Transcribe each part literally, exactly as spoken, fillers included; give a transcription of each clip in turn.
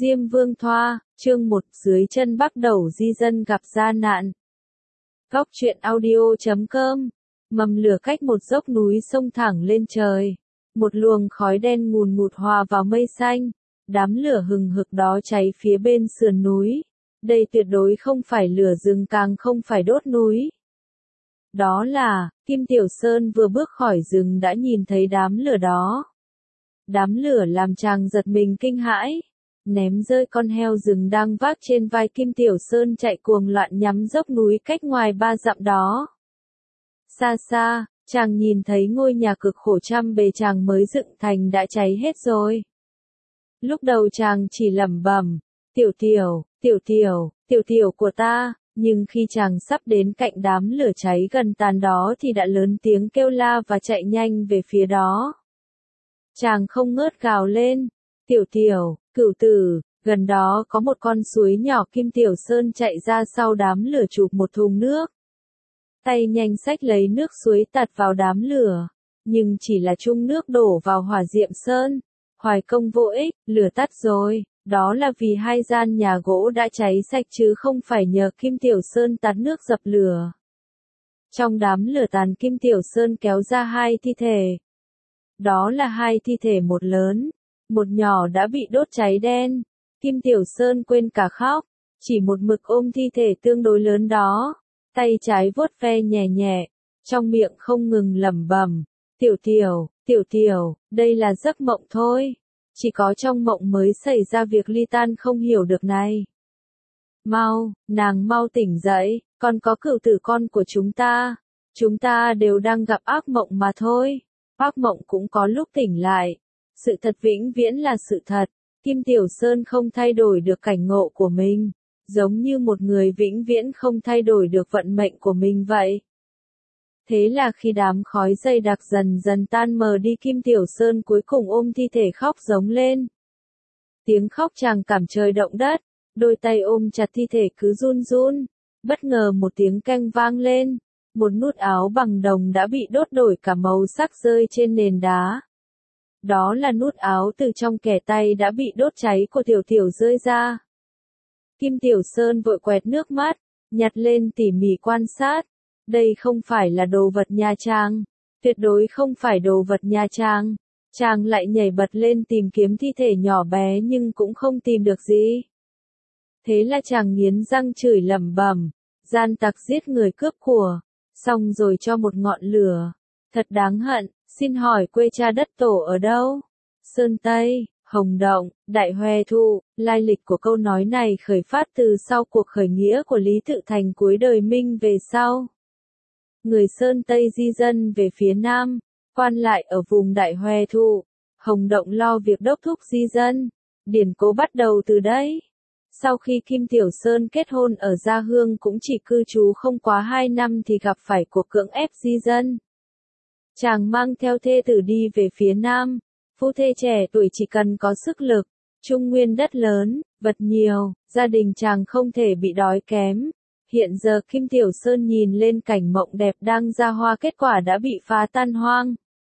Diêm Vương Thoa, chương một, dưới chân Bắc Đẩu di dân gặp gia nạn. Góc truyện audio chấm com, mầm lửa cách một dốc núi sông thẳng lên trời. Một luồng khói đen ngùn ngụt hòa vào mây xanh, đám lửa hừng hực đó cháy phía bên sườn núi. Đây tuyệt đối không phải lửa rừng, càng không phải đốt núi. Đó là, Kim Tiểu Sơn vừa bước khỏi rừng đã nhìn thấy đám lửa đó. Đám lửa làm chàng giật mình kinh hãi, ném rơi con heo rừng đang vác trên vai Kim Tiểu Sơn chạy cuồng loạn nhắm dốc núi cách ngoài ba dặm đó. Xa xa, chàng nhìn thấy ngôi nhà cực khổ trăm bề chàng mới dựng thành đã cháy hết rồi. Lúc đầu chàng chỉ lẩm bẩm, tiểu tiểu, tiểu tiểu, tiểu tiểu của ta, nhưng khi chàng sắp đến cạnh đám lửa cháy gần tàn đó thì đã lớn tiếng kêu la và chạy nhanh về phía đó. Chàng không ngớt gào lên, tiểu tiểu, cửu tử, gần đó có một con suối nhỏ. Kim Tiểu Sơn chạy ra sau đám lửa chụp một thùng nước. Tay nhanh xách lấy nước suối tạt vào đám lửa, nhưng chỉ là chung nước đổ vào hỏa diệm sơn. Hoài công vô ích, lửa tắt rồi, đó là vì hai gian nhà gỗ đã cháy sạch chứ không phải nhờ Kim Tiểu Sơn tạt nước dập lửa. Trong đám lửa tàn, Kim Tiểu Sơn kéo ra hai thi thể. Đó là hai thi thể, một lớn, một nhỏ đã bị đốt cháy đen. Kim Tiểu Sơn quên cả khóc, chỉ một mực ôm thi thể tương đối lớn đó, tay trái vuốt ve nhẹ nhẹ, trong miệng không ngừng lẩm bẩm, tiểu tiểu, tiểu tiểu, đây là giấc mộng thôi, chỉ có trong mộng mới xảy ra việc ly tan không hiểu được này. Mau, nàng mau tỉnh dậy, còn có cửu tử con của chúng ta, chúng ta đều đang gặp ác mộng mà thôi, ác mộng cũng có lúc tỉnh lại. Sự thật vĩnh viễn là sự thật, Kim Tiểu Sơn không thay đổi được cảnh ngộ của mình, giống như một người vĩnh viễn không thay đổi được vận mệnh của mình vậy. Thế là khi đám khói dày đặc dần dần tan mờ đi, Kim Tiểu Sơn cuối cùng ôm thi thể khóc giống lên. Tiếng khóc chàng cảm trời động đất, đôi tay ôm chặt thi thể cứ run run, bất ngờ một tiếng keng vang lên, một nút áo bằng đồng đã bị đốt đổi cả màu sắc rơi trên nền đá. Đó là nút áo từ trong kẻ tay đã bị đốt cháy của tiểu tiểu rơi ra. Kim Tiểu Sơn vội quẹt nước mắt, nhặt lên tỉ mỉ quan sát. Đây không phải là đồ vật nha chàng, tuyệt đối không phải đồ vật nha chàng. Chàng lại nhảy bật lên tìm kiếm thi thể nhỏ bé nhưng cũng không tìm được gì. Thế là chàng nghiến răng chửi lẩm bẩm, gian tặc giết người cướp của, xong rồi cho một ngọn lửa, thật đáng hận. Xin hỏi quê cha đất tổ ở đâu? Sơn Tây, Hồng Động, Đại Hoè Thụ. Lai lịch của câu nói này khởi phát từ sau cuộc khởi nghĩa của Lý Tự Thành cuối đời Minh về sau. Người Sơn Tây di dân về phía Nam, quan lại ở vùng Đại Hoè Thụ, Hồng Động lo việc đốc thúc di dân. Điển cố bắt đầu từ đây. Sau khi Kim Tiểu Sơn kết hôn ở Gia Hương cũng chỉ cư trú không quá hai năm thì gặp phải cuộc cưỡng ép di dân. Chàng mang theo thê tử đi về phía Nam, phu thê trẻ tuổi chỉ cần có sức lực, trung nguyên đất lớn, vật nhiều, gia đình chàng không thể bị đói kém. Hiện giờ Kim Tiểu Sơn nhìn lên cảnh mộng đẹp đang ra hoa, kết quả đã bị phá tan hoang.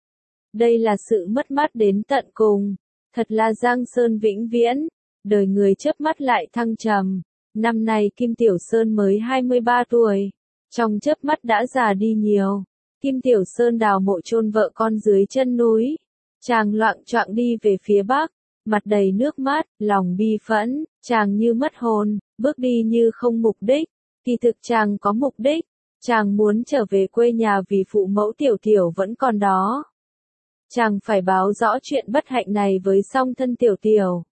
Đây là sự mất mát đến tận cùng, thật là giang sơn vĩnh viễn, đời người chớp mắt lại thăng trầm. Năm nay Kim Tiểu Sơn mới hai mươi ba tuổi, trong chớp mắt đã già đi nhiều. Kim Tiểu Sơn đào mộ chôn vợ con dưới chân núi. Chàng loạng choạng đi về phía bắc, mặt đầy nước mắt, lòng bi phẫn, chàng như mất hồn, bước đi như không mục đích. Kỳ thực chàng có mục đích, chàng muốn trở về quê nhà vì phụ mẫu tiểu tiểu vẫn còn đó. Chàng phải báo rõ chuyện bất hạnh này với song thân tiểu tiểu.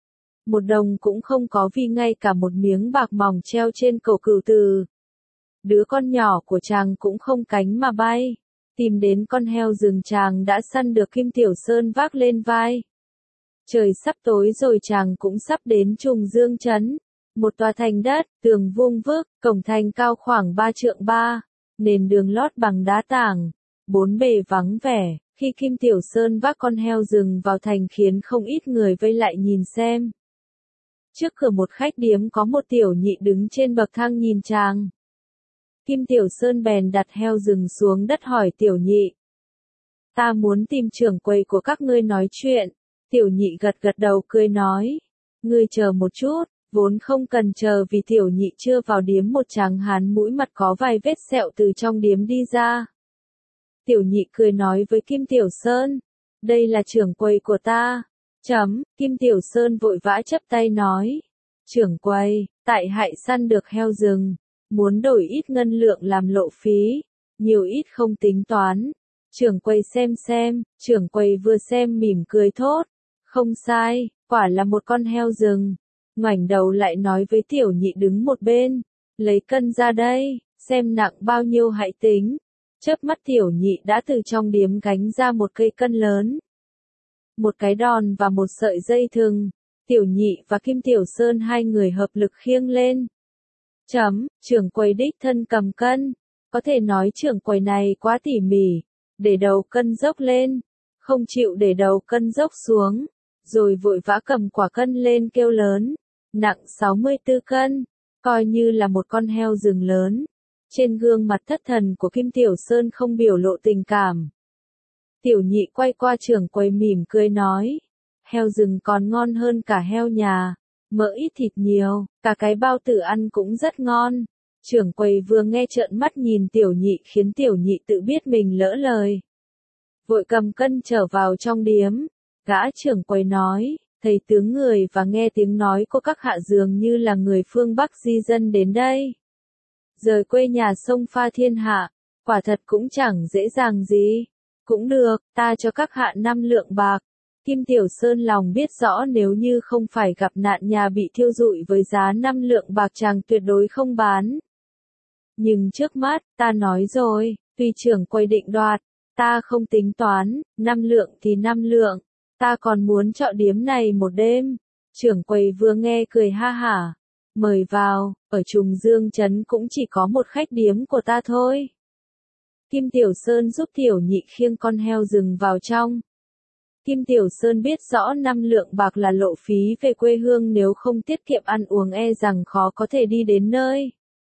Một đồng cũng không có, vì ngay cả một miếng bạc mỏng treo trên cổ cửu tử. Đứa con nhỏ của chàng cũng không cánh mà bay, tìm đến con heo rừng chàng đã săn được, Kim Tiểu Sơn vác lên vai. Trời sắp tối rồi, chàng cũng sắp đến Trùng Dương trấn, một tòa thành đất, tường vuông vức, cổng thành cao khoảng ba trượng ba, nền đường lót bằng đá tảng, bốn bề vắng vẻ. Khi Kim Tiểu Sơn vác con heo rừng vào thành khiến không ít người vây lại nhìn xem. Trước cửa một khách điếm có một tiểu nhị đứng trên bậc thang nhìn chàng. Kim Tiểu Sơn bèn đặt heo rừng xuống đất hỏi tiểu nhị. Ta muốn tìm trưởng quầy của các ngươi nói chuyện. Tiểu nhị gật gật đầu cười nói. Ngươi chờ một chút, vốn không cần chờ vì tiểu nhị chưa vào điếm một tráng hán mũi mặt có vài vết sẹo từ trong điếm đi ra. Tiểu nhị cười nói với Kim Tiểu Sơn, đây là trưởng quầy của ta. Chấm, Kim Tiểu Sơn vội vã chấp tay nói, trưởng quầy, tại hại săn được heo rừng, muốn đổi ít ngân lượng làm lộ phí, nhiều ít không tính toán. Trưởng quầy xem xem, trưởng quầy vừa xem mỉm cười thốt, không sai, quả là một con heo rừng. Ngoảnh đầu lại nói với tiểu nhị đứng một bên, lấy cân ra đây, xem nặng bao nhiêu hãy tính. Chớp mắt tiểu nhị đã từ trong điếm gánh ra một cây cân lớn, một cái đòn và một sợi dây thừng. Tiểu nhị và Kim Tiểu Sơn hai người hợp lực khiêng lên. Chấm, trưởng quầy đích thân cầm cân, có thể nói trưởng quầy này quá tỉ mỉ, để đầu cân dốc lên, không chịu để đầu cân dốc xuống, rồi vội vã cầm quả cân lên kêu lớn, nặng sáu mươi tư cân, coi như là một con heo rừng lớn. Trên gương mặt thất thần của Kim Tiểu Sơn không biểu lộ tình cảm. Tiểu nhị quay qua trưởng quầy mỉm cười nói, heo rừng còn ngon hơn cả heo nhà, mỡ ít thịt nhiều, cả cái bao tử ăn cũng rất ngon. Trưởng quầy vừa nghe trợn mắt nhìn tiểu nhị khiến tiểu nhị tự biết mình lỡ lời. Vội cầm cân trở vào trong điếm, gã trưởng quầy nói, thầy tướng người và nghe tiếng nói của các hạ dường như là người phương Bắc di dân đến đây. Rời quê nhà sông pha thiên hạ, quả thật cũng chẳng dễ dàng gì. Cũng được, ta cho các hạ năm lượng bạc. Kim Tiểu Sơn lòng biết rõ nếu như không phải gặp nạn nhà bị thiêu rụi với giá năm lượng bạc chàng tuyệt đối không bán. Nhưng trước mắt, ta nói rồi, tuy trưởng quầy định đoạt, ta không tính toán, năm lượng thì năm lượng, ta còn muốn trọ điếm này một đêm. Trưởng quầy vừa nghe cười ha hả, mời vào, ở Trùng Dương Trấn cũng chỉ có một khách điếm của ta thôi. Kim Tiểu Sơn giúp tiểu nhị khiêng con heo rừng vào trong. Kim Tiểu Sơn biết rõ năm lượng bạc là lộ phí về quê hương, nếu không tiết kiệm ăn uống e rằng khó có thể đi đến nơi.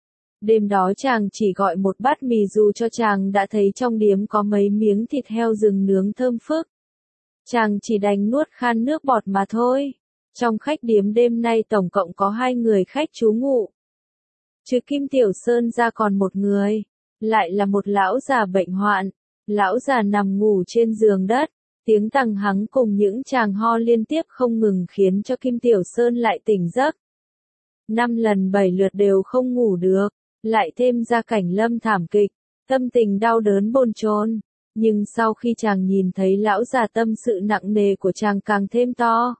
Đêm đó chàng chỉ gọi một bát mì dù cho chàng đã thấy trong điếm có mấy miếng thịt heo rừng nướng thơm phức. Chàng chỉ đành nuốt khan nước bọt mà thôi. Trong khách điếm đêm nay tổng cộng có hai người khách trú ngụ. Trừ Kim Tiểu Sơn ra còn một người, lại là một lão già bệnh hoạn. Lão già nằm ngủ trên giường đất, tiếng tằng hắng cùng những tràng ho liên tiếp không ngừng khiến cho Kim Tiểu Sơn lại tỉnh giấc. Năm lần bảy lượt đều không ngủ được, lại thêm ra cảnh lâm thảm kịch, tâm tình đau đớn bồn chồn. Nhưng sau khi chàng nhìn thấy lão già tâm sự nặng nề của chàng càng thêm to.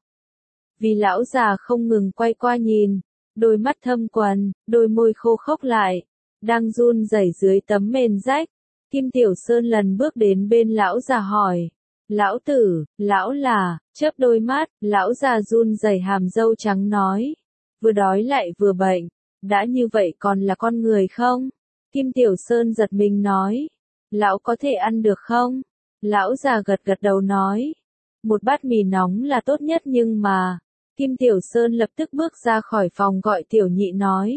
Vì lão già không ngừng quay qua nhìn, đôi mắt thâm quầng, đôi môi khô khốc lại, đang run rẩy dưới tấm mền rách. Kim Tiểu Sơn lần bước đến bên lão già hỏi, lão tử, lão là, chớp đôi mắt, lão già run rẩy hàm râu trắng nói, vừa đói lại vừa bệnh, đã như vậy còn là con người không? Kim Tiểu Sơn giật mình nói, lão có thể ăn được không? Lão già gật gật đầu nói, một bát mì nóng là tốt nhất nhưng mà, Kim Tiểu Sơn lập tức bước ra khỏi phòng gọi tiểu nhị nói,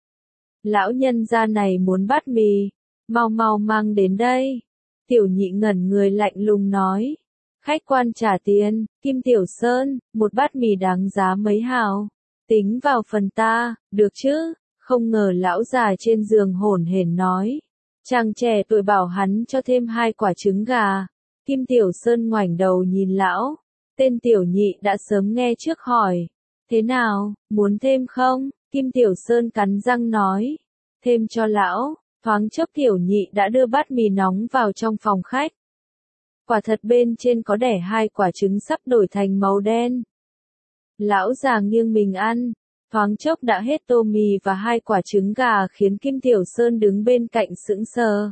lão nhân gia này muốn bát mì, mau mau mang đến đây. Tiểu nhị ngẩn người lạnh lùng nói, khách quan trả tiền. Kim Tiểu Sơn, một bát mì đáng giá mấy hào, tính vào phần ta, được chứ? Không ngờ lão già trên giường hổn hển nói, chàng trẻ tuổi bảo hắn cho thêm hai quả trứng gà. Kim Tiểu Sơn ngoảnh đầu nhìn lão, tên tiểu nhị đã sớm nghe trước hỏi, thế nào, muốn thêm không? Kim Tiểu Sơn cắn răng nói, thêm cho lão. Thoáng chốc tiểu nhị đã đưa bát mì nóng vào trong phòng khách. Quả thật bên trên có đẻ hai quả trứng sắp đổi thành màu đen. Lão già nghiêng mình ăn, thoáng chốc đã hết tô mì và hai quả trứng gà khiến Kim Tiểu Sơn đứng bên cạnh sững sờ.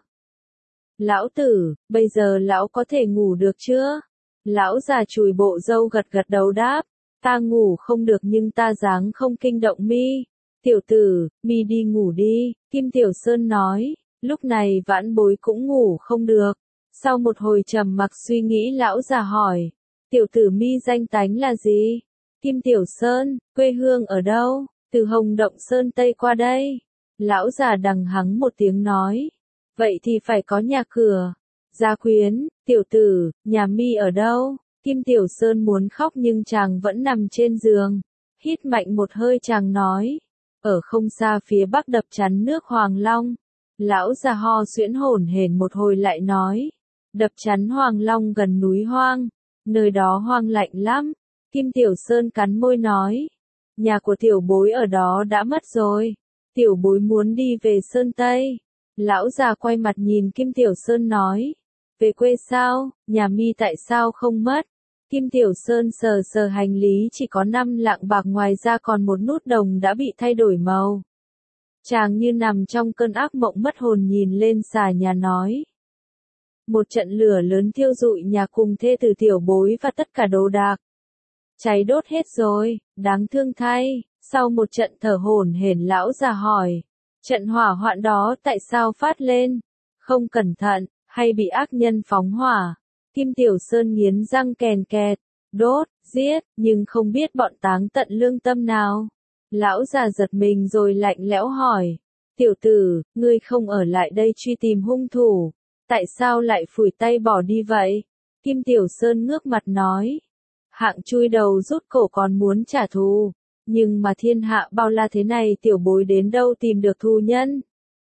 Lão tử, bây giờ lão có thể ngủ được chưa? Lão già chùi bộ râu gật gật đầu đáp, ta ngủ không được nhưng ta dáng không kinh động mi. Tiểu tử, mi đi ngủ đi, Kim Tiểu Sơn nói, lúc này vãn bối cũng ngủ không được. Sau một hồi trầm mặc suy nghĩ lão già hỏi, tiểu tử mi danh tánh là gì? Kim Tiểu Sơn, quê hương ở đâu? Từ Hồng Động Sơn Tây qua đây. Lão già đằng hắng một tiếng nói, vậy thì phải có nhà cửa. Gia quyến, tiểu tử, nhà mi ở đâu? Kim Tiểu Sơn muốn khóc nhưng chàng vẫn nằm trên giường. Hít mạnh một hơi chàng nói. Ở không xa phía bắc đập chắn nước Hoàng Long. Lão già ho suyễn hổn hển một hồi lại nói. Đập chắn Hoàng Long gần núi Hoang. Nơi đó hoang lạnh lắm. Kim Tiểu Sơn cắn môi nói. Nhà của tiểu bối ở đó đã mất rồi. Tiểu bối muốn đi về Sơn Tây. Lão già quay mặt nhìn Kim Tiểu Sơn nói. Về quê sao, nhà mi tại sao không mất? Kim Tiểu Sơn sờ sờ hành lý chỉ có năm lạng bạc, ngoài ra còn một nút đồng đã bị thay đổi màu. Chàng như nằm trong cơn ác mộng mất hồn nhìn lên xà nhà nói. Một trận lửa lớn thiêu rụi nhà cùng thê tử tiểu bối và tất cả đồ đạc. Cháy đốt hết rồi, đáng thương thay. Sau một trận thở hổn hển lão già hỏi. Trận hỏa hoạn đó tại sao phát lên? Không cẩn thận, hay bị ác nhân phóng hỏa? Kim Tiểu Sơn nghiến răng kèn kẹt. Đốt, giết, nhưng không biết bọn táng tận lương tâm nào. Lão già giật mình rồi lạnh lẽo hỏi. Tiểu tử, ngươi không ở lại đây truy tìm hung thủ. Tại sao lại phủi tay bỏ đi vậy? Kim Tiểu Sơn ngước mặt nói. Hạng chui đầu rút cổ còn muốn trả thù. Nhưng mà thiên hạ bao la thế này tiểu bối đến đâu tìm được thù nhân?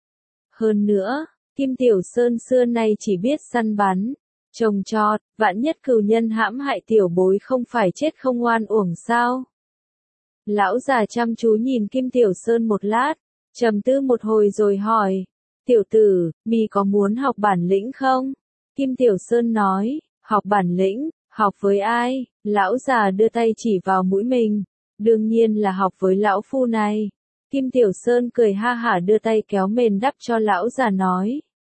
Hơn nữa, Kim Tiểu Sơn xưa nay chỉ biết săn bắn, trồng trọt, vạn nhất cừu nhân hãm hại tiểu bối không phải chết không oan uổng sao? Lão già chăm chú nhìn Kim Tiểu Sơn một lát, trầm tư một hồi rồi hỏi. Tiểu tử, mi có muốn học bản lĩnh không? Kim Tiểu Sơn nói, học bản lĩnh, học với ai? Lão già đưa tay chỉ vào mũi mình. Đương nhiên là học với lão phu này. Kim Tiểu Sơn cười ha hả đưa tay kéo mền đắp cho lão già nói.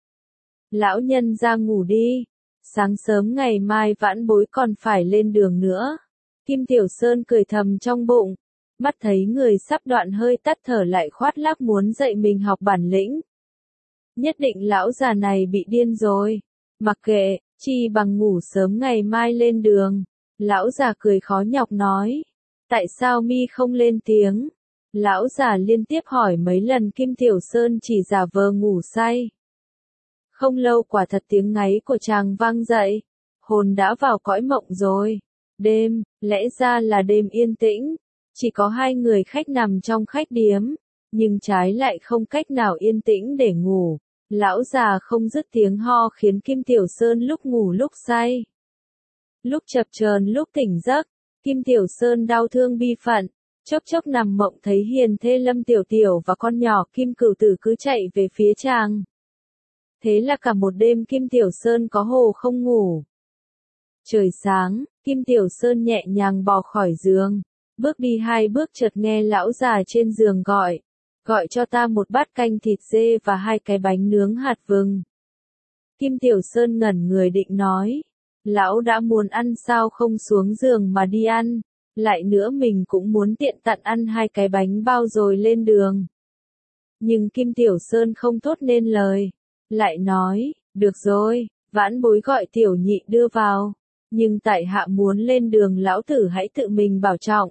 Lão nhân ra ngủ đi. Sáng sớm ngày mai vãn bối còn phải lên đường nữa. Kim Tiểu Sơn cười thầm trong bụng. Mắt thấy người sắp đoạn hơi tắt thở lại khoát lác muốn dạy mình học bản lĩnh. Nhất định lão già này bị điên rồi. Mặc kệ, chi bằng ngủ sớm ngày mai lên đường. Lão già cười khó nhọc nói. Tại sao mi không lên tiếng? Lão già liên tiếp hỏi mấy lần Kim Tiểu Sơn chỉ giả vờ ngủ say. Không lâu quả thật tiếng ngáy của chàng vang dậy. Hồn đã vào cõi mộng rồi. Đêm, lẽ ra là đêm yên tĩnh. Chỉ có hai người khách nằm trong khách điếm. Nhưng trái lại không cách nào yên tĩnh để ngủ. Lão già không dứt tiếng ho khiến Kim Tiểu Sơn lúc ngủ lúc say. Lúc chập chờn lúc tỉnh giấc. Kim Tiểu Sơn đau thương bi phận, chốc chốc nằm mộng thấy hiền thê Lâm Tiểu Tiểu và con nhỏ Kim Cửu Tử cứ chạy về phía chàng. Thế là cả một đêm Kim Tiểu Sơn có hồ không ngủ. Trời sáng, Kim Tiểu Sơn nhẹ nhàng bò khỏi giường, bước đi hai bước chợt nghe lão già trên giường gọi, gọi cho ta một bát canh thịt dê và hai cái bánh nướng hạt vừng. Kim Tiểu Sơn ngẩn người định nói. Lão đã muốn ăn sao không xuống giường mà đi ăn, lại nữa mình cũng muốn tiện tận ăn hai cái bánh bao rồi lên đường. Nhưng Kim Tiểu Sơn không thốt nên lời, lại nói, được rồi, vãn bối gọi tiểu nhị đưa vào, nhưng tại hạ muốn lên đường lão tử hãy tự mình bảo trọng.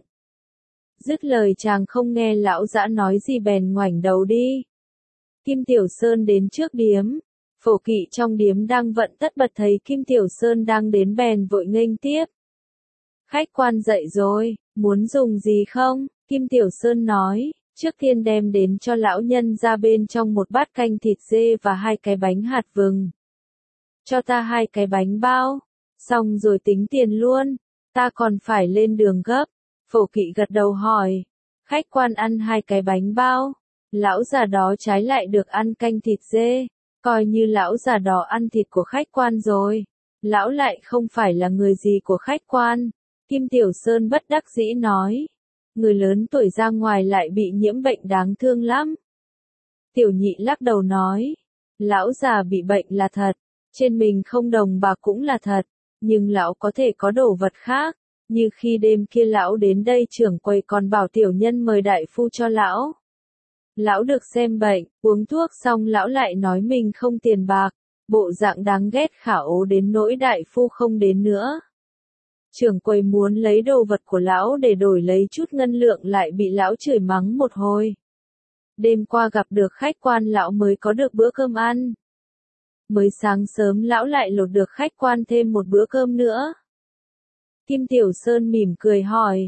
Dứt lời chàng không nghe lão dã nói gì bèn ngoảnh đầu đi. Kim Tiểu Sơn đến trước điếm. Phổ kỵ trong điếm đang vận tất bật thấy Kim Tiểu Sơn đang đến bèn vội nghênh tiếp. Khách quan dậy rồi, muốn dùng gì không? Kim Tiểu Sơn nói, trước tiên đem đến cho lão nhân ra bên trong một bát canh thịt dê và hai cái bánh hạt vừng. Cho ta hai cái bánh bao, xong rồi tính tiền luôn, ta còn phải lên đường gấp. Phổ kỵ gật đầu hỏi, khách quan ăn hai cái bánh bao, lão già đó trái lại được ăn canh thịt dê. Coi như lão già đó ăn thịt của khách quan rồi. Lão lại không phải là người gì của khách quan. Kim Tiểu Sơn bất đắc dĩ nói. Người lớn tuổi ra ngoài lại bị nhiễm bệnh đáng thương lắm. Tiểu nhị lắc đầu nói. Lão già bị bệnh là thật. Trên mình không đồng bạc cũng là thật. Nhưng lão có thể có đồ vật khác. Như khi đêm kia lão đến đây trưởng quầy còn bảo tiểu nhân mời đại phu cho lão. Lão được xem bệnh, uống thuốc xong lão lại nói mình không tiền bạc, bộ dạng đáng ghét khả ố đến nỗi đại phu không đến nữa. Trưởng quầy muốn lấy đồ vật của lão để đổi lấy chút ngân lượng lại bị lão chửi mắng một hồi. Đêm qua gặp được khách quan lão mới có được bữa cơm ăn. Mới sáng sớm lão lại lột được khách quan thêm một bữa cơm nữa. Kim Tiểu Sơn mỉm cười hỏi,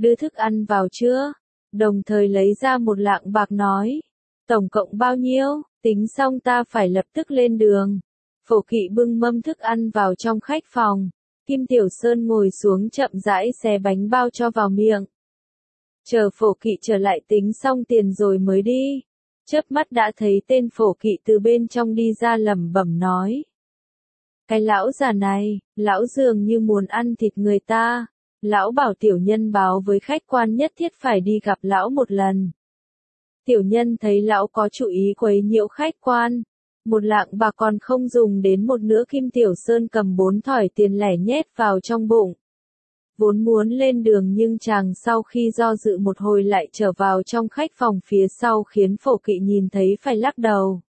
đưa thức ăn vào chưa? Đồng thời lấy ra một lạng bạc nói, tổng cộng bao nhiêu, tính xong ta phải lập tức lên đường. Phổ Kỵ bưng mâm thức ăn vào trong khách phòng, Kim Tiểu Sơn ngồi xuống chậm rãi xé bánh bao cho vào miệng. Chờ Phổ Kỵ trở lại tính xong tiền rồi mới đi. Chớp mắt đã thấy tên Phổ Kỵ từ bên trong đi ra lẩm bẩm nói. Cái lão già này, lão dường như muốn ăn thịt người ta. Lão bảo tiểu nhân báo với khách quan nhất thiết phải đi gặp lão một lần. Tiểu nhân thấy lão có chủ ý quấy nhiễu khách quan. Một lạng bạc còn không dùng đến một nửa. Kim Tiểu Sơn cầm bốn thỏi tiền lẻ nhét vào trong bụng. Vốn muốn lên đường nhưng chàng sau khi do dự một hồi lại trở vào trong khách phòng phía sau khiến Phổ Kỵ nhìn thấy phải lắc đầu.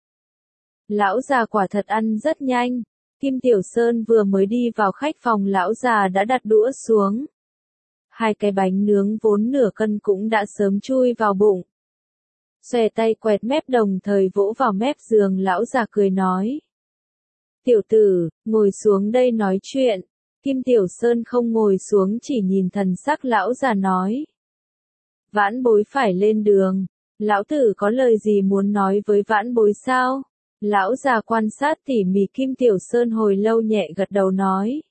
Lão già quả thật ăn rất nhanh. Kim Tiểu Sơn vừa mới đi vào khách phòng lão già đã đặt đũa xuống. Hai cái bánh nướng vốn nửa cân cũng đã sớm chui vào bụng. Xòe tay quẹt mép đồng thời vỗ vào mép giường lão già cười nói. Tiểu tử, ngồi xuống đây nói chuyện. Kim Tiểu Sơn không ngồi xuống chỉ nhìn thần sắc lão già nói. Vãn bối phải lên đường. Lão tử có lời gì muốn nói với vãn bối sao? Lão già quan sát tỉ mỉ Kim Tiểu Sơn hồi lâu nhẹ gật đầu nói.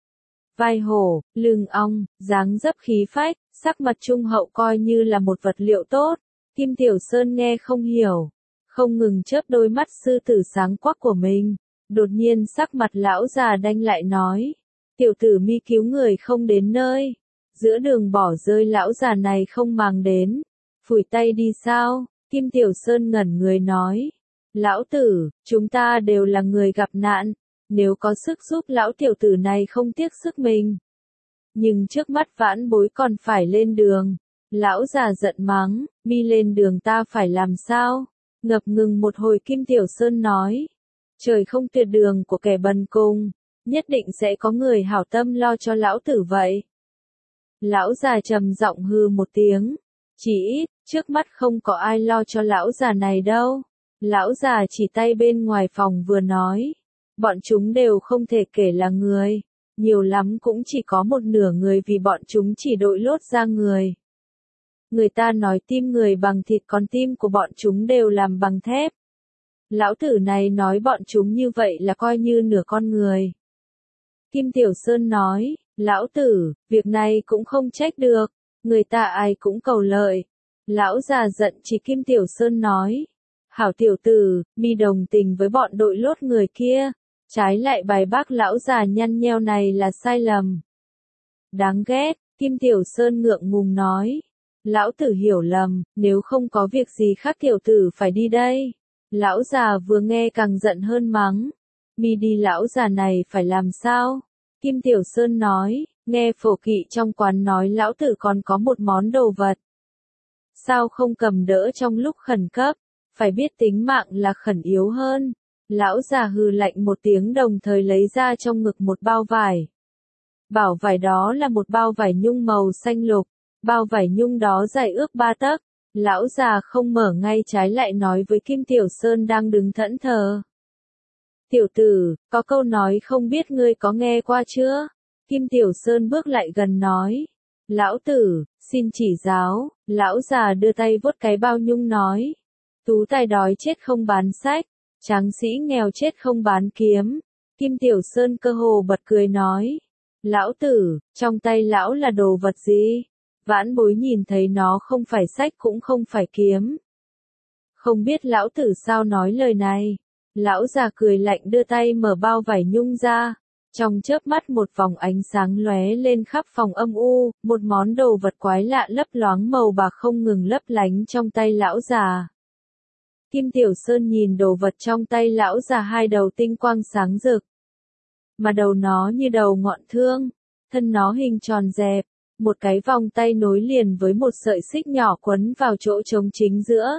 Vai hổ, lưng ong, dáng dấp khí phách, sắc mặt trung hậu coi như là một vật liệu tốt. Kim Tiểu Sơn nghe không hiểu, không ngừng chớp đôi mắt sư tử sáng quắc của mình. Đột nhiên sắc mặt lão già đanh lại nói. Tiểu tử mi cứu người không đến nơi. Giữa đường bỏ rơi lão già này không màng đến. Phủi tay đi sao? Kim Tiểu Sơn ngẩn người nói. Lão tử, chúng ta đều là người gặp nạn. Nếu có sức giúp lão tiểu tử này không tiếc sức mình. Nhưng trước mắt vãn bối còn phải lên đường. Lão già giận mắng, mi lên đường ta phải làm sao? Ngập ngừng một hồi Kim Tiểu Sơn nói. Trời không tuyệt đường của kẻ bần cùng. Nhất định sẽ có người hảo tâm lo cho lão tử vậy. Lão già trầm giọng hừ một tiếng. Chỉ ít, trước mắt không có ai lo cho lão già này đâu. Lão già chỉ tay bên ngoài phòng vừa nói. Bọn chúng đều không thể kể là người. Nhiều lắm cũng chỉ có một nửa người vì bọn chúng chỉ đội lốt ra người. Người ta nói tim người bằng thịt còn tim của bọn chúng đều làm bằng thép. Lão tử này nói bọn chúng như vậy là coi như nửa con người. Kim Tiểu Sơn nói, lão tử, việc này cũng không trách được. Người ta ai cũng cầu lợi. Lão già giận chỉ Kim Tiểu Sơn nói. Hảo tiểu tử, mi đồng tình với bọn đội lốt người kia. Trái lại bài bác lão già nhăn nheo này là sai lầm. Đáng ghét, Kim Tiểu Sơn ngượng ngùng nói. Lão tử hiểu lầm, nếu không có việc gì khác tiểu tử phải đi đây. Lão già vừa nghe càng giận hơn mắng. Mi đi lão già này phải làm sao? Kim Tiểu Sơn nói, nghe Phổ Kỵ trong quán nói lão tử còn có một món đồ vật. Sao không cầm đỡ trong lúc khẩn cấp? Phải biết tính mạng là khẩn yếu hơn. Lão già hừ lạnh một tiếng đồng thời lấy ra trong ngực một bao vải. Bảo vải đó là một bao vải nhung màu xanh lục. Bao vải nhung đó dài ước ba tấc. Lão già không mở ngay trái lại nói với Kim Tiểu Sơn đang đứng thẫn thờ. Tiểu tử, có câu nói không biết ngươi có nghe qua chưa? Kim Tiểu Sơn bước lại gần nói. Lão tử, xin chỉ giáo. Lão già đưa tay vuốt cái bao nhung nói. Tú tài đói chết không bán sách. Tráng sĩ nghèo chết không bán kiếm. Kim Tiểu Sơn cơ hồ bật cười nói. Lão tử, trong tay lão là đồ vật gì? Vãn bối nhìn thấy nó không phải sách cũng không phải kiếm. Không biết lão tử sao nói lời này. Lão già cười lạnh đưa tay mở bao vải nhung ra. Trong chớp mắt một vòng ánh sáng lóe lên khắp phòng âm u, một món đồ vật quái lạ lấp loáng màu bạc không ngừng lấp lánh trong tay lão già. Kim Tiểu Sơn nhìn đồ vật trong tay lão già hai đầu tinh quang sáng rực. Mà đầu nó như đầu ngọn thương, thân nó hình tròn dẹp, một cái vòng tay nối liền với một sợi xích nhỏ quấn vào chỗ trống chính giữa.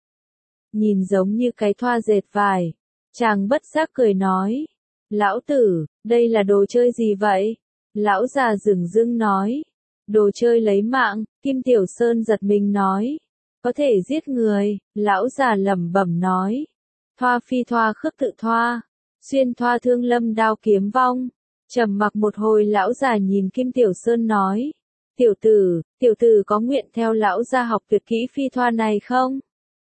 Nhìn giống như cái thoa dệt vải, chàng bất giác cười nói. Lão tử, đây là đồ chơi gì vậy? Lão già dửng dưng nói. Đồ chơi lấy mạng, Kim Tiểu Sơn giật mình nói. Có thể giết người, lão già lẩm bẩm nói. Thoa phi thoa khước tự thoa, xuyên thoa thương lâm đao kiếm vong. Trầm mặc một hồi lão già nhìn Kim Tiểu Sơn nói. Tiểu tử, tiểu tử có nguyện theo lão gia học tuyệt kỹ phi thoa này không?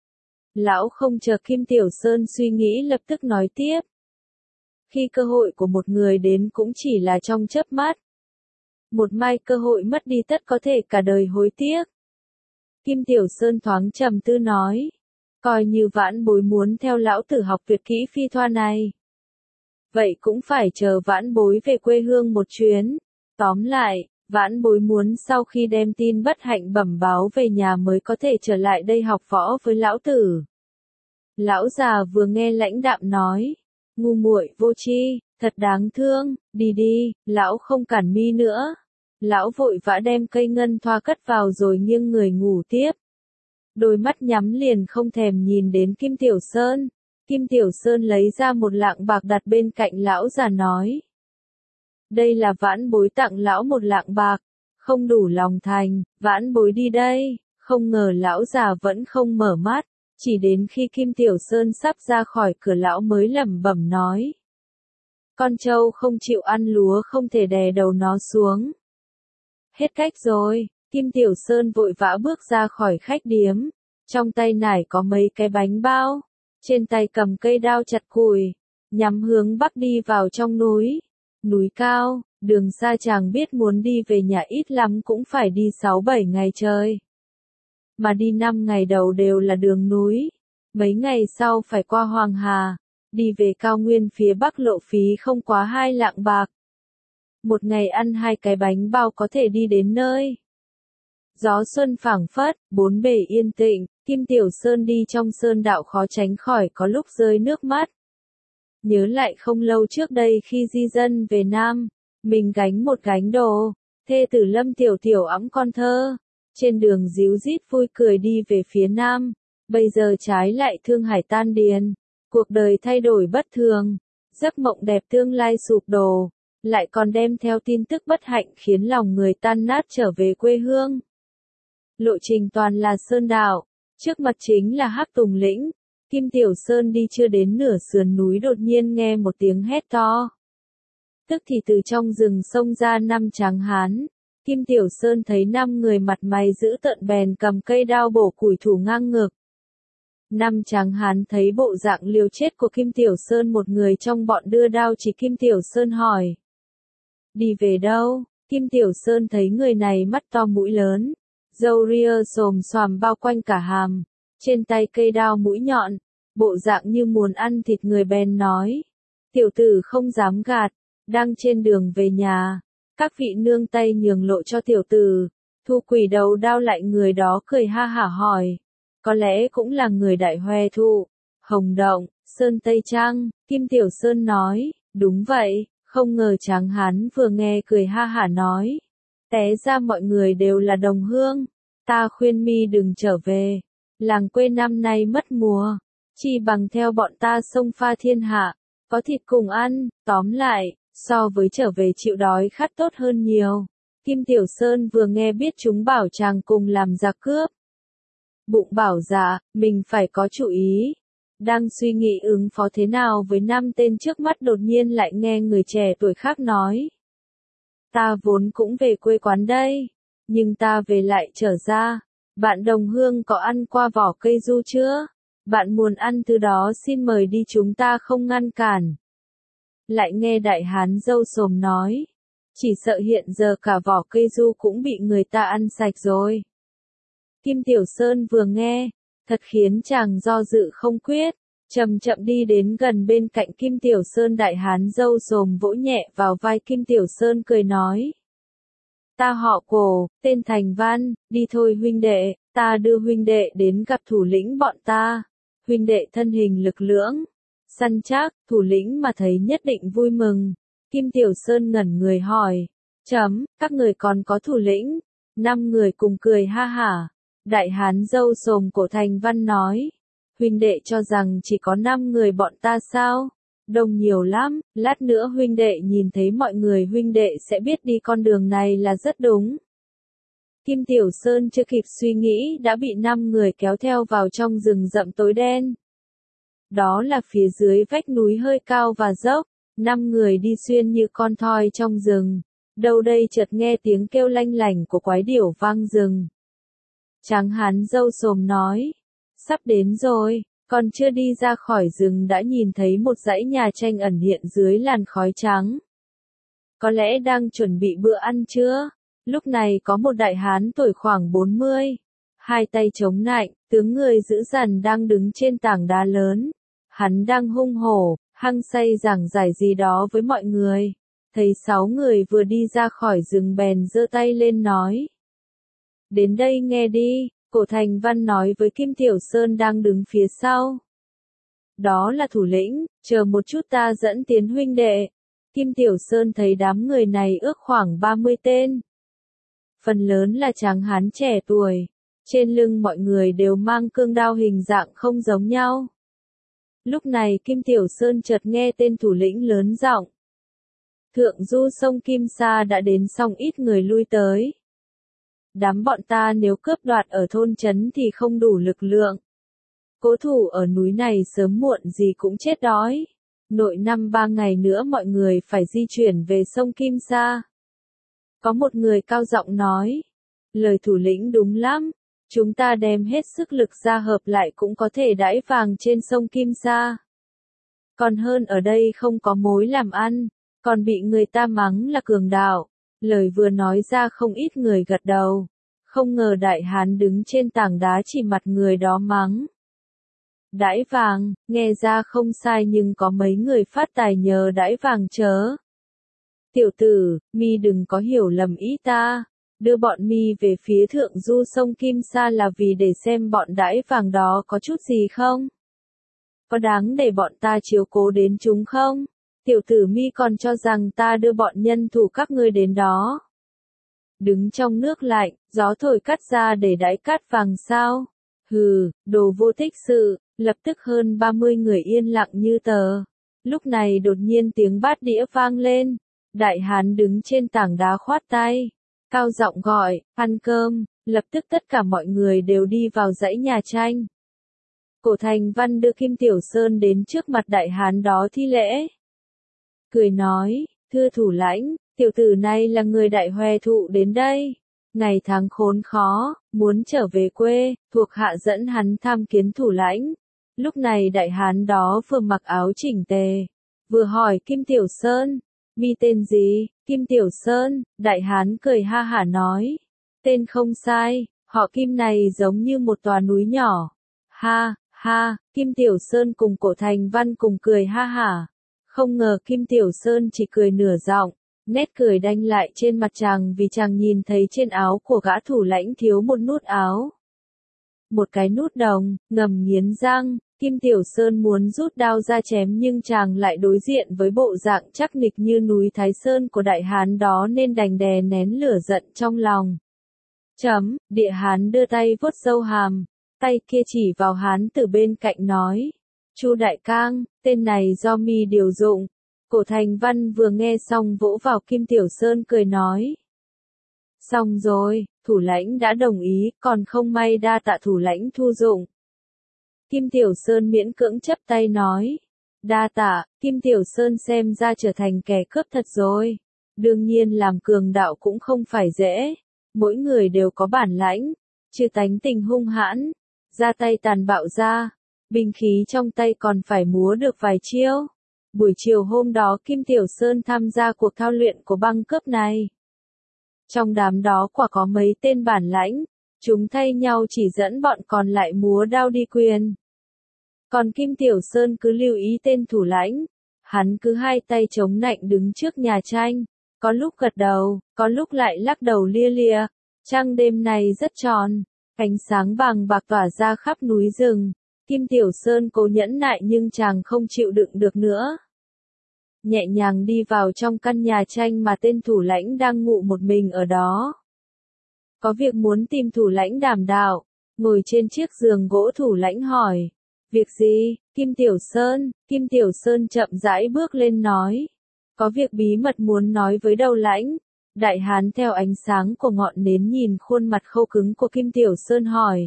Lão không chờ Kim Tiểu Sơn suy nghĩ lập tức nói tiếp. Khi cơ hội của một người đến cũng chỉ là trong chớp mắt. Một mai cơ hội mất đi tất có thể cả đời hối tiếc. Kim Tiểu Sơn thoáng trầm tư nói. Coi như vãn bối muốn theo lão tử học tuyệt kỹ phi thoa này. Vậy cũng phải chờ vãn bối về quê hương một chuyến. Tóm lại, vãn bối muốn sau khi đem tin bất hạnh bẩm báo về nhà mới có thể trở lại đây học võ với lão tử. Lão già vừa nghe lãnh đạm nói. Ngu muội vô tri, thật đáng thương, đi đi, lão không cản mi nữa. Lão vội vã đem cây ngân thoa cất vào rồi nghiêng người ngủ tiếp. Đôi mắt nhắm liền không thèm nhìn đến Kim Tiểu Sơn. Kim Tiểu Sơn lấy ra một lạng bạc đặt bên cạnh lão già nói. Đây là vãn bối tặng lão một lạng bạc, không đủ lòng thành, vãn bối đi đây. Không ngờ lão già vẫn không mở mắt, chỉ đến khi Kim Tiểu Sơn sắp ra khỏi cửa lão mới lẩm bẩm nói. Con trâu không chịu ăn lúa không thể đè đầu nó xuống. Hết cách rồi, Kim Tiểu Sơn vội vã bước ra khỏi khách điếm, trong tay nải có mấy cái bánh bao, trên tay cầm cây đao chặt củi, nhắm hướng bắc đi vào trong núi. Núi cao, đường xa chàng biết muốn đi về nhà ít lắm cũng phải đi sáu bảy ngày trời. Mà đi năm ngày đầu đều là đường núi, mấy ngày sau phải qua Hoàng Hà, đi về cao nguyên phía bắc lộ phí không quá hai lạng bạc. Một ngày ăn hai cái bánh bao có thể đi đến nơi. Gió xuân phảng phất, bốn bề yên tĩnh, Kim Tiểu Sơn đi trong sơn đạo khó tránh khỏi có lúc rơi nước mắt. Nhớ lại không lâu trước đây khi di dân về Nam, mình gánh một gánh đồ, thê tử Lâm Tiểu Tiểu ẵm con thơ, trên đường díu dít vui cười đi về phía Nam, bây giờ trái lại thương hải tan điền, cuộc đời thay đổi bất thường, giấc mộng đẹp tương lai sụp đổ, lại còn đem theo tin tức bất hạnh khiến lòng người tan nát trở về quê hương. Lộ trình toàn là sơn đạo, trước mặt chính là Hắc Tùng Lĩnh. Kim Tiểu Sơn đi chưa đến nửa sườn núi đột nhiên nghe một tiếng hét to. Tức thì từ trong rừng xông ra năm tráng hán. Kim Tiểu Sơn thấy năm người mặt mày dữ tợn bèn cầm cây đao bổ củi thủ ngang ngực. Năm tráng hán thấy bộ dạng liều chết của Kim Tiểu Sơn, một người trong bọn đưa đao chỉ Kim Tiểu Sơn hỏi. Đi về đâu? Kim Tiểu Sơn thấy người này mắt to mũi lớn, râu ria xồm xoàm bao quanh cả hàm, trên tay cây đao mũi nhọn, bộ dạng như muốn ăn thịt người, bèn nói. Tiểu tử không dám gạt, đang trên đường về nhà, các vị nương tay nhường lộ cho tiểu tử. Thu Quỷ đầu đao lại người đó cười ha hả hỏi. Có lẽ cũng là người Đại Hoè Thụ, Hồng Động, Sơn Tây Trang. Kim Tiểu Sơn nói, đúng vậy, không ngờ tráng hán vừa nghe cười ha hả nói. Té ra mọi người đều là đồng hương, ta khuyên mi đừng trở về, làng quê năm nay mất mùa, chi bằng theo bọn ta xông pha thiên hạ, có thịt cùng ăn, tóm lại, so với trở về chịu đói khát tốt hơn nhiều. Kim Tiểu Sơn vừa nghe biết chúng bảo chàng cùng làm giặc cướp. Bụng bảo dạ, mình phải có chủ ý. Đang suy nghĩ ứng phó thế nào với năm tên trước mắt, đột nhiên lại nghe người trẻ tuổi khác nói. Ta vốn cũng về quê quán đây, nhưng ta về lại trở ra. Bạn đồng hương có ăn qua vỏ cây du chưa? Bạn muốn ăn từ đó xin mời đi, chúng ta không ngăn cản. Lại nghe đại hán râu xồm nói. Chỉ sợ hiện giờ cả vỏ cây du cũng bị người ta ăn sạch rồi. Kim Tiểu Sơn vừa nghe, thật khiến chàng do dự không quyết, chậm chậm đi đến gần bên cạnh Kim Tiểu Sơn. Đại hán râu xồm vỗ nhẹ vào vai Kim Tiểu Sơn cười nói. Ta họ Cổ, tên Thành Văn, đi thôi huynh đệ, ta đưa huynh đệ đến gặp thủ lĩnh bọn ta. Huynh đệ thân hình lực lưỡng, săn chắc, thủ lĩnh mà thấy nhất định vui mừng. Kim Tiểu Sơn ngẩn người hỏi, chấm, các người còn có thủ lĩnh? Năm người cùng cười ha hả. Đại hán râu xồm Cổ Thành Văn nói, huynh đệ cho rằng chỉ có năm người bọn ta sao? Đông nhiều lắm, lát nữa huynh đệ nhìn thấy mọi người huynh đệ sẽ biết đi con đường này là rất đúng. Kim Tiểu Sơn chưa kịp suy nghĩ đã bị năm người kéo theo vào trong rừng rậm tối đen. Đó là phía dưới vách núi hơi cao và dốc, năm người đi xuyên như con thoi trong rừng, Đâu đây chợt nghe tiếng kêu lanh lảnh của quái điểu vang rừng. Tráng hán râu xồm nói, sắp đến rồi, còn chưa đi ra khỏi rừng đã nhìn thấy một dãy nhà tranh ẩn hiện dưới làn khói trắng. Có lẽ đang chuẩn bị bữa ăn trưa. Lúc này có một đại hán tuổi khoảng bốn mươi, hai tay chống nạnh, tướng người dữ dằn đang đứng trên tảng đá lớn. Hắn đang hung hổ, hăng say giảng giải gì đó với mọi người. Thấy sáu người vừa đi ra khỏi rừng bèn giơ tay lên nói. Đến đây nghe đi, Cổ Thành Văn nói với Kim Tiểu Sơn đang đứng phía sau. Đó là thủ lĩnh, chờ một chút ta dẫn tiến huynh đệ. Kim Tiểu Sơn thấy đám người này ước khoảng ba mươi tên. Phần lớn là tráng hán trẻ tuổi. Trên lưng mọi người đều mang cương đao hình dạng không giống nhau. Lúc này Kim Tiểu Sơn chợt nghe tên thủ lĩnh lớn giọng. Thượng du sông Kim Sa đã đến, xong ít người lui tới. Đám bọn ta nếu cướp đoạt ở thôn trấn thì không đủ lực lượng. Cố thủ ở núi này sớm muộn gì cũng chết đói. Nội năm ba ngày nữa mọi người phải di chuyển về sông Kim Sa. Có một người cao giọng nói. Lời thủ lĩnh đúng lắm. Chúng ta đem hết sức lực ra hợp lại cũng có thể đãi vàng trên sông Kim Sa. Còn hơn ở đây không có mối làm ăn, còn bị người ta mắng là cường đạo. Lời vừa nói ra không ít người gật đầu. Không ngờ đại hán đứng trên tảng đá chỉ mặt người đó mắng. Đãi vàng, nghe ra không sai nhưng có mấy người phát tài nhờ đãi vàng chớ. Tiểu tử, mi đừng có hiểu lầm ý ta. Đưa bọn mi về phía thượng du sông Kim Sa là vì để xem bọn đãi vàng đó có chút gì không? Có đáng để bọn ta chiếu cố đến chúng không? Tiểu tử mi còn cho rằng ta đưa bọn nhân thủ các ngươi đến đó. Đứng trong nước lạnh, gió thổi cắt ra để đãi cát vàng sao? Hừ, đồ vô tích sự, lập tức hơn ba mươi người yên lặng như tờ. Lúc này đột nhiên tiếng bát đĩa vang lên. Đại hán đứng trên tảng đá khoát tay. Cao giọng gọi, ăn cơm, lập tức tất cả mọi người đều đi vào dãy nhà tranh. Cổ Thành Văn đưa Kim Tiểu Sơn đến trước mặt đại hán đó thi lễ. Cười nói, thưa thủ lãnh, tiểu tử này là người đại hoè thụ đến đây. Ngày tháng khốn khó, muốn trở về quê, thuộc hạ dẫn hắn tham kiến thủ lãnh. Lúc này đại hán đó vừa mặc áo chỉnh tề, vừa hỏi Kim Tiểu Sơn, mi tên gì? Kim Tiểu Sơn, đại hán cười ha hả nói. Tên không sai, họ Kim này giống như một tòa núi nhỏ. Ha, ha, Kim Tiểu Sơn cùng Cổ Thành Văn cùng cười ha hả. Không ngờ Kim Tiểu Sơn chỉ cười nửa giọng, nét cười đanh lại trên mặt chàng vì chàng nhìn thấy trên áo của gã thủ lãnh thiếu một nút áo. Một cái nút đồng, ngầm nghiến răng. Kim Tiểu Sơn muốn rút đao ra chém nhưng chàng lại đối diện với bộ dạng chắc nịch như núi Thái Sơn của đại hán đó nên đành đè nén lửa giận trong lòng. Chấm, địa hán đưa tay vuốt râu hàm, tay kia chỉ vào hán từ bên cạnh nói. Chu Đại Cang, tên này do mi điều dụng. Cổ Thành Văn vừa nghe xong vỗ vào Kim Tiểu Sơn cười nói. Xong rồi, thủ lãnh đã đồng ý, còn không may đa tạ thủ lãnh thu dụng. Kim Tiểu Sơn miễn cưỡng chấp tay nói. Đa tạ, Kim Tiểu Sơn xem ra trở thành kẻ cướp thật rồi. Đương nhiên làm cường đạo cũng không phải dễ. Mỗi người đều có bản lãnh, chứ tánh tình hung hãn, ra tay tàn bạo ra. Binh khí trong tay còn phải múa được vài chiêu. Buổi chiều hôm đó Kim Tiểu Sơn tham gia cuộc thao luyện của băng cướp này. Trong đám đó quả có mấy tên bản lãnh. Chúng thay nhau chỉ dẫn bọn còn lại múa đao đi quyền. Còn Kim Tiểu Sơn cứ lưu ý tên thủ lãnh. Hắn cứ hai tay chống nạnh đứng trước nhà tranh. Có lúc gật đầu, có lúc lại lắc đầu lia lịa. Trăng đêm này rất tròn. Ánh sáng vàng bạc tỏa ra khắp núi rừng. Kim Tiểu Sơn cố nhẫn nại nhưng chàng không chịu đựng được nữa. Nhẹ nhàng đi vào trong căn nhà tranh mà tên thủ lãnh đang ngụ một mình ở đó. Có việc muốn tìm thủ lãnh đàm đạo. Ngồi trên chiếc giường gỗ thủ lãnh hỏi. Việc gì, Kim Tiểu Sơn? Kim Tiểu Sơn chậm rãi bước lên nói. Có việc bí mật muốn nói với đầu lãnh. Đại hán theo ánh sáng của ngọn nến nhìn khuôn mặt khô cứng của Kim Tiểu Sơn hỏi.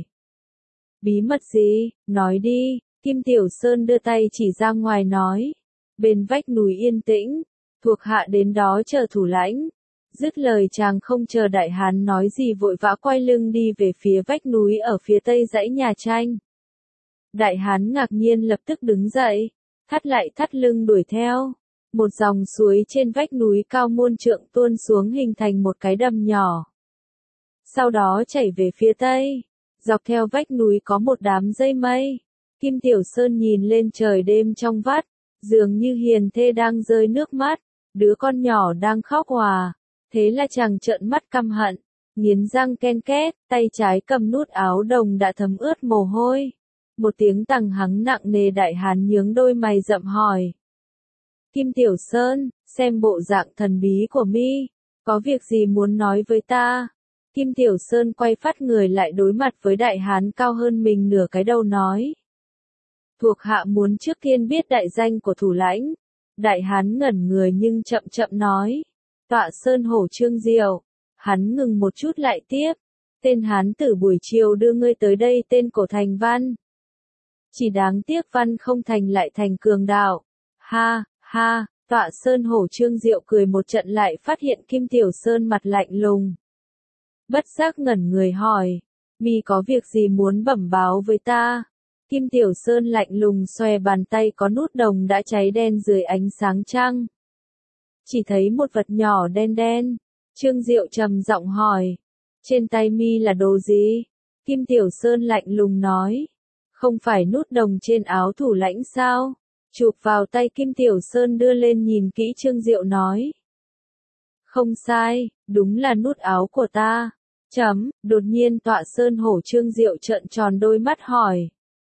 Bí mật gì, nói đi. Kim Tiểu Sơn đưa tay chỉ ra ngoài nói. Bên vách núi yên tĩnh, thuộc hạ đến đó chờ thủ lãnh. Dứt lời chàng không chờ đại hán nói gì vội vã quay lưng đi về phía vách núi ở phía tây dãy nhà tranh. Đại hán ngạc nhiên lập tức đứng dậy, thắt lại thắt lưng đuổi theo. Một dòng suối trên vách núi cao muôn trượng tuôn xuống hình thành một cái đầm nhỏ. Sau đó chảy về phía tây, dọc theo vách núi có một đám dây mây. Kim Tiểu Sơn nhìn lên trời đêm trong vắt, dường như hiền thê đang rơi nước mắt, đứa con nhỏ đang khóc hòa. Thế là chàng trợn mắt căm hận, nghiến răng ken két, tay trái cầm nút áo đồng đã thấm ướt mồ hôi. Một tiếng tằng hắng nặng nề đại hán nhướng đôi mày rậm hỏi. Kim Tiểu Sơn, xem bộ dạng thần bí của mi, có việc gì muốn nói với ta? Kim Tiểu Sơn quay phát người lại đối mặt với đại hán cao hơn mình nửa cái đầu nói. Thuộc hạ muốn trước tiên biết đại danh của thủ lãnh. Đại hán ngẩn người nhưng chậm chậm nói. Tọa Sơn Hổ Trương Diệu. Hắn ngừng một chút lại tiếp. Tên hán tử buổi chiều đưa ngươi tới đây tên cổ thành Văn. Chỉ đáng tiếc Văn không thành lại thành cường đạo. Ha, ha, Tọa Sơn Hổ Trương Diệu cười một trận lại phát hiện Kim Tiểu Sơn mặt lạnh lùng. Bất giác ngẩn người hỏi. Mi có việc gì muốn bẩm báo với ta? Kim Tiểu Sơn lạnh lùng xòe bàn tay có nút đồng đã cháy đen dưới ánh sáng trăng. Chỉ thấy một vật nhỏ đen đen. Trương Diệu trầm giọng hỏi. Trên tay mi là đồ gì? Kim Tiểu Sơn lạnh lùng nói. Không phải nút đồng trên áo thủ lãnh sao? Chụp vào tay Kim Tiểu Sơn đưa lên nhìn kỹ Trương Diệu nói. Không sai, đúng là nút áo của ta. Chấm, đột nhiên Tọa Sơn Hổ Trương Diệu trợn tròn đôi mắt hỏi.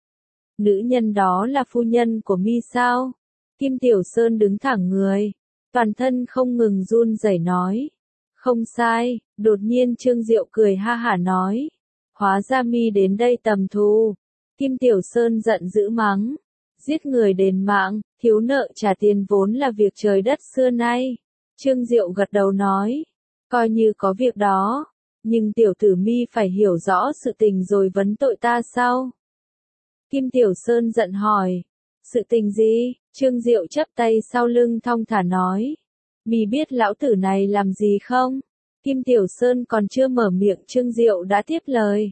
Nữ nhân đó là phu nhân của mi sao? Kim Tiểu Sơn đứng thẳng người, toàn thân không ngừng run rẩy nói. Không sai, đột nhiên Trương Diệu cười ha hả nói. Hóa ra mi đến đây tầm thù. Kim Tiểu Sơn giận dữ mắng. Giết người đền mạng, thiếu nợ trả tiền vốn là việc trời đất xưa nay. Trương Diệu gật đầu nói. Coi như có việc đó. Nhưng tiểu tử mi phải hiểu rõ sự tình rồi vấn tội ta sao? Kim Tiểu Sơn giận hỏi. Sự tình gì? Trương Diệu chắp tay sau lưng thong thả nói. Mi biết lão tử này làm gì không? Kim Tiểu Sơn còn chưa mở miệng Trương Diệu đã tiếp lời.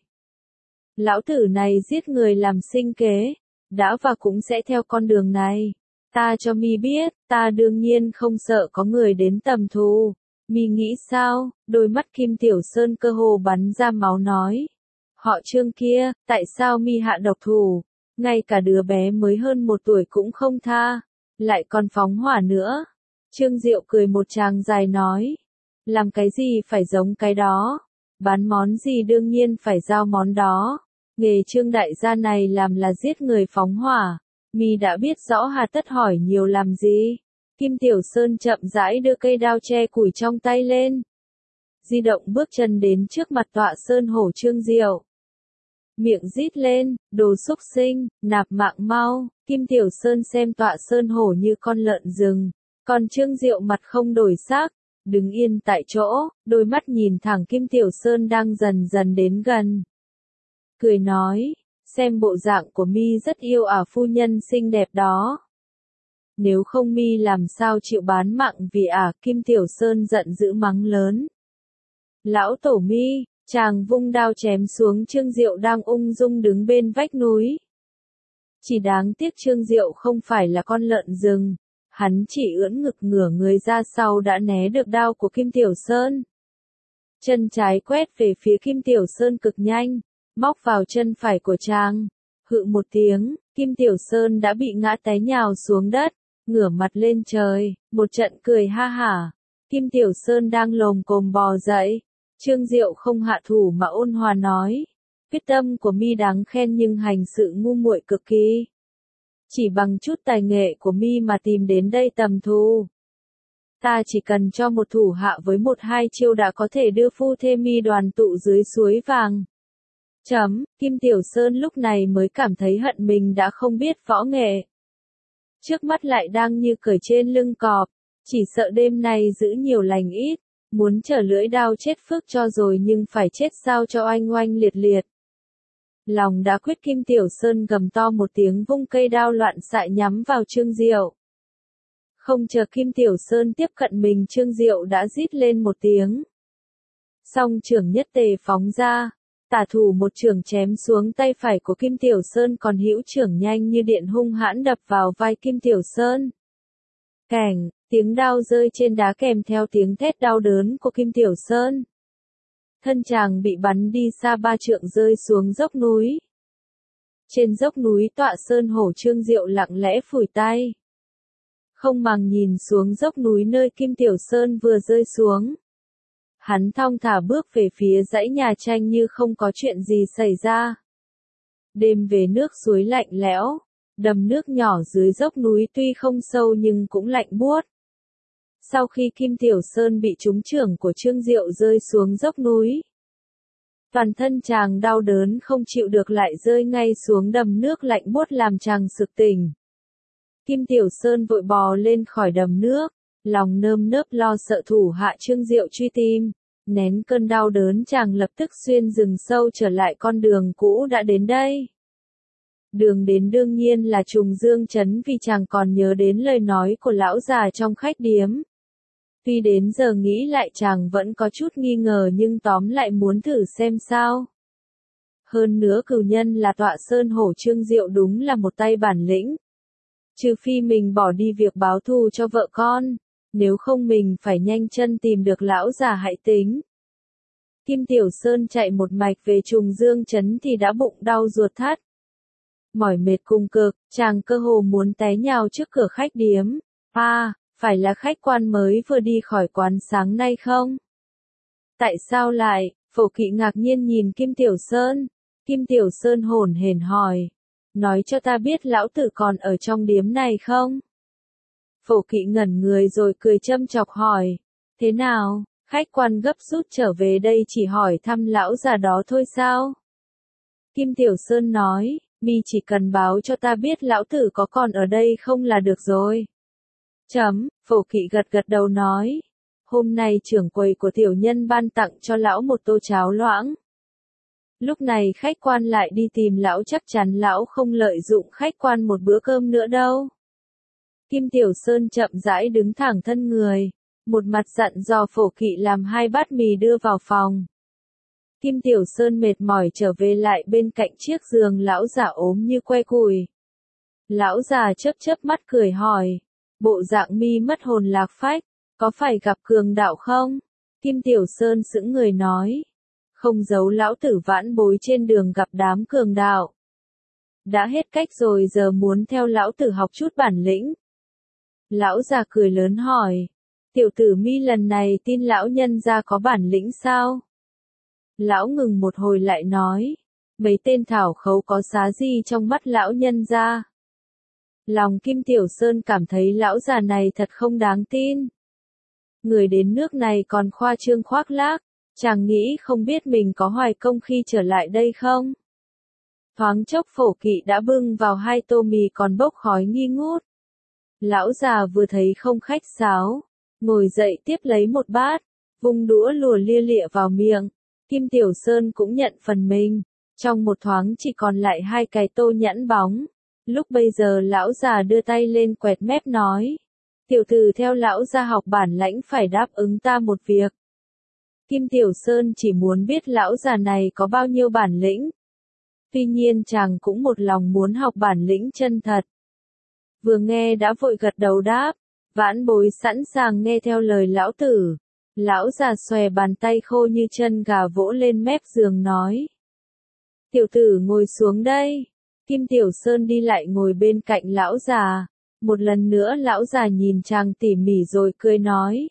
Lão tử này giết người làm sinh kế, đã và cũng sẽ theo con đường này. Ta cho mi biết, ta đương nhiên không sợ có người đến tầm thù. Mi nghĩ sao? Đôi mắt Kim Tiểu Sơn cơ hồ bắn ra máu nói. Họ Trương kia, tại sao mi hạ độc thủ? Ngay cả đứa bé mới hơn một tuổi cũng không tha, lại còn phóng hỏa nữa. Trương Diệu cười một tràng dài nói. Làm cái gì phải giống cái đó? Bán món gì đương nhiên phải giao món đó. Nghề Trương đại gia này làm là giết người phóng hỏa. Mi đã biết rõ hà tất hỏi nhiều làm gì. Kim Tiểu Sơn chậm rãi đưa cây đao che củi trong tay lên. Di động bước chân đến trước mặt Tọa Sơn Hổ Trương Diệu. Miệng rít lên, đồ xúc sinh, nạp mạng mau. Kim Tiểu Sơn xem Tọa Sơn Hổ như con lợn rừng. Còn Trương Diệu mặt không đổi sắc, đứng yên tại chỗ, đôi mắt nhìn thẳng Kim Tiểu Sơn đang dần dần đến gần. Cười nói, xem bộ dạng của mi rất yêu ả phu nhân xinh đẹp đó. Nếu không mi làm sao chịu bán mạng vì ả? Kim Tiểu Sơn giận dữ mắng lớn. Lão tổ mi, chàng vung đao chém xuống Trương Diệu đang ung dung đứng bên vách núi. Chỉ đáng tiếc Trương Diệu không phải là con lợn rừng. Hắn chỉ ưỡn ngực ngửa người ra sau đã né được đao của Kim Tiểu Sơn. Chân trái quét về phía Kim Tiểu Sơn cực nhanh, móc vào chân phải của chàng. Hự một tiếng, Kim Tiểu Sơn đã bị ngã té nhào xuống đất, ngửa mặt lên trời, một trận cười ha hả. Kim Tiểu Sơn đang lồm cồm bò dậy. Trương Diệu không hạ thủ mà ôn hòa nói. Quyết tâm của mi đáng khen nhưng hành sự ngu muội cực kỳ. Chỉ bằng chút tài nghệ của mi mà tìm đến đây tầm thù. Ta chỉ cần cho một thủ hạ với một hai chiêu đã có thể đưa phu thê mi đoàn tụ dưới suối vàng. Chấm, Kim Tiểu Sơn lúc này mới cảm thấy hận mình đã không biết võ nghệ. Trước mắt lại đang như cởi trên lưng cọp, chỉ sợ đêm nay giữ nhiều lành ít, muốn trở lưỡi đao chết phước cho rồi nhưng phải chết sao cho oanh oanh liệt liệt. Lòng đã quyết Kim Tiểu Sơn gầm to một tiếng vung cây đao loạn xạ nhắm vào Trương Diệu. Không chờ Kim Tiểu Sơn tiếp cận mình, Trương Diệu đã rít lên một tiếng. Song trưởng nhất tề phóng ra, tả thủ một trưởng chém xuống tay phải của Kim Tiểu Sơn, còn hữu trưởng nhanh như điện hung hãn đập vào vai Kim Tiểu Sơn. Cảnh, tiếng đao rơi trên đá kèm theo tiếng thét đau đớn của Kim Tiểu Sơn. Thân chàng bị bắn đi xa ba trượng rơi xuống dốc núi. Trên dốc núi tọa sơn hổ, Trương Diệu lặng lẽ phủi tay. Không màng nhìn xuống dốc núi nơi Kim Tiểu Sơn vừa rơi xuống. Hắn thong thả bước về phía dãy nhà tranh như không có chuyện gì xảy ra. Đêm về nước suối lạnh lẽo, đầm nước nhỏ dưới dốc núi tuy không sâu nhưng cũng lạnh buốt. Sau khi Kim Tiểu Sơn bị trúng chưởng của Trương Diệu rơi xuống dốc núi, toàn thân chàng đau đớn không chịu được lại rơi ngay xuống đầm nước lạnh buốt làm chàng sực tỉnh. Kim Tiểu Sơn vội bò lên khỏi đầm nước, lòng nơm nớp lo sợ thủ hạ Trương Diệu truy tìm. Nén cơn đau đớn, chàng lập tức xuyên rừng sâu trở lại con đường cũ đã đến đây. Đường đến đương nhiên là Trùng Dương Trấn, vì chàng còn nhớ đến lời nói của lão già trong khách điếm. Tuy đến giờ nghĩ lại chàng vẫn có chút nghi ngờ, nhưng tóm lại muốn thử xem sao. Hơn nữa cửu nhân là tọa sơn hổ Trương Diệu đúng là một tay bản lĩnh. Trừ phi mình bỏ đi việc báo thù cho vợ con, nếu không mình phải nhanh chân tìm được lão già hại tính. Kim Tiểu Sơn chạy một mạch về Trùng Dương Trấn thì đã bụng đau ruột thắt. Mỏi mệt cùng cực, chàng cơ hồ muốn té nhào trước cửa khách điếm. À, phải là khách quan mới vừa đi khỏi quán sáng nay không? Tại sao lại? Phổ Kỵ ngạc nhiên nhìn Kim Tiểu Sơn. Kim Tiểu Sơn hổn hển hỏi. Nói cho ta biết lão tử còn ở trong điếm này không? Phổ Kỵ ngẩn người rồi cười châm chọc hỏi. Thế nào, khách quan gấp rút trở về đây chỉ hỏi thăm lão già đó thôi sao? Kim Tiểu Sơn nói, mi chỉ cần báo cho ta biết lão tử có còn ở đây không là được rồi. Chấm, Phổ Kỵ gật gật đầu nói. Hôm nay trưởng quầy của tiểu nhân ban tặng cho lão một tô cháo loãng. Lúc này khách quan lại đi tìm lão, chắc chắn lão không lợi dụng khách quan một bữa cơm nữa đâu. Kim Tiểu Sơn chậm rãi đứng thẳng thân người, một mặt dặn dò Phổ Kỵ làm hai bát mì đưa vào phòng. Kim Tiểu Sơn mệt mỏi trở về lại bên cạnh chiếc giường lão già ốm như que củi. Lão già chớp chớp mắt cười hỏi, bộ dạng mi mất hồn lạc phách, có phải gặp cường đạo không? Kim Tiểu Sơn sững người nói, không giấu lão tử vãn bối trên đường gặp đám cường đạo. Đã hết cách rồi, giờ muốn theo lão tử học chút bản lĩnh. Lão già cười lớn hỏi, tiểu tử mi lần này tin lão nhân gia có bản lĩnh sao? Lão ngừng một hồi lại nói, mấy tên thảo khấu có giá gì trong mắt lão nhân gia? Lòng Kim Tiểu Sơn cảm thấy lão già này thật không đáng tin. Người đến nước này còn khoa trương khoác lác, chàng nghĩ không biết mình có hoài công khi trở lại đây không? Thoáng chốc Phổ Kỵ đã bưng vào hai tô mì còn bốc khói nghi ngút. Lão già vừa thấy không khách sáo, ngồi dậy tiếp lấy một bát, vung đũa lùa lia lịa vào miệng. Kim Tiểu Sơn cũng nhận phần mình, trong một thoáng chỉ còn lại hai cái tô nhẵn bóng. Lúc bây giờ lão già đưa tay lên quẹt mép nói, tiểu tử theo lão gia học bản lãnh phải đáp ứng ta một việc. Kim Tiểu Sơn chỉ muốn biết lão già này có bao nhiêu bản lĩnh. Tuy nhiên chàng cũng một lòng muốn học bản lĩnh chân thật. Vừa nghe đã vội gật đầu đáp, vãn bối sẵn sàng nghe theo lời lão tử. Lão già xòe bàn tay khô như chân gà vỗ lên mép giường nói. Tiểu tử ngồi xuống đây. Kim Tiểu Sơn đi lại ngồi bên cạnh lão già. Một lần nữa lão già nhìn chàng tỉ mỉ rồi cười nói.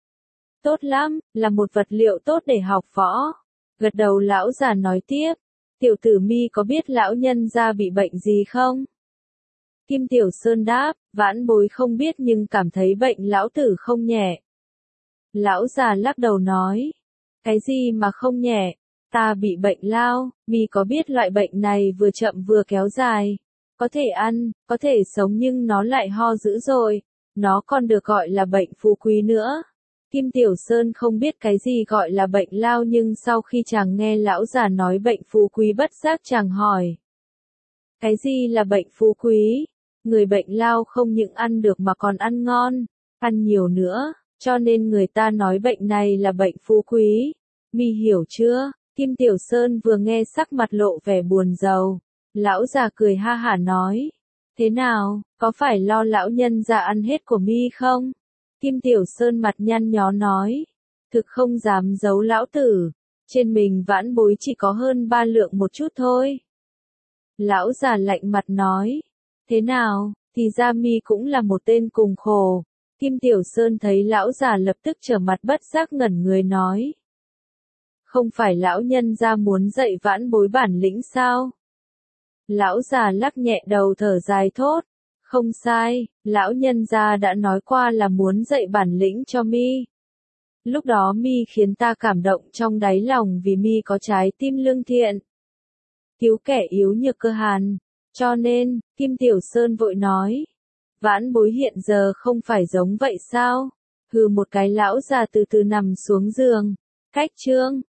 Tốt lắm, là một vật liệu tốt để học võ. Gật đầu lão già nói tiếp. Tiểu tử mi có biết lão nhân gia bị bệnh gì không? Kim Tiểu Sơn đáp, vãn bối không biết nhưng cảm thấy bệnh lão tử không nhẹ. Lão già lắc đầu nói, cái gì mà không nhẹ, ta bị bệnh lao, mi có biết loại bệnh này vừa chậm vừa kéo dài, có thể ăn, có thể sống nhưng nó lại ho dữ dội, nó còn được gọi là bệnh phú quý nữa. Kim Tiểu Sơn không biết cái gì gọi là bệnh lao nhưng sau khi chàng nghe lão già nói bệnh phú quý bất giác chàng hỏi. Cái gì là bệnh phú quý? Người bệnh lao không những ăn được mà còn ăn ngon, ăn nhiều nữa, cho nên người ta nói bệnh này là bệnh phú quý. Mi hiểu chưa? Kim Tiểu Sơn vừa nghe sắc mặt lộ vẻ buồn rầu. Lão già cười ha hả nói. Thế nào, có phải lo lão nhân già ăn hết của Mi không? Kim Tiểu Sơn mặt nhăn nhó nói. Thực không dám giấu lão tử. Trên mình Vãn Bối chỉ có hơn ba lượng một chút thôi. Lão già lạnh mặt nói. Thế nào, thì ra Mi cũng là một tên cùng khổ. Kim Tiểu Sơn thấy lão già lập tức trở mặt bất giác ngẩn người nói. Không phải lão nhân gia muốn dạy Vãn Bối bản lĩnh sao? Lão già lắc nhẹ đầu thở dài thốt. Không sai, lão nhân gia đã nói qua là muốn dạy bản lĩnh cho Mi. Lúc đó Mi khiến ta cảm động trong đáy lòng vì Mi có trái tim lương thiện. Cứu kẻ yếu nhược cơ hàn. Cho nên, Kim Tiểu Sơn vội nói. Vãn Bối hiện giờ không phải giống vậy sao? Hừ một cái lão già từ từ nằm xuống giường. Cách chương.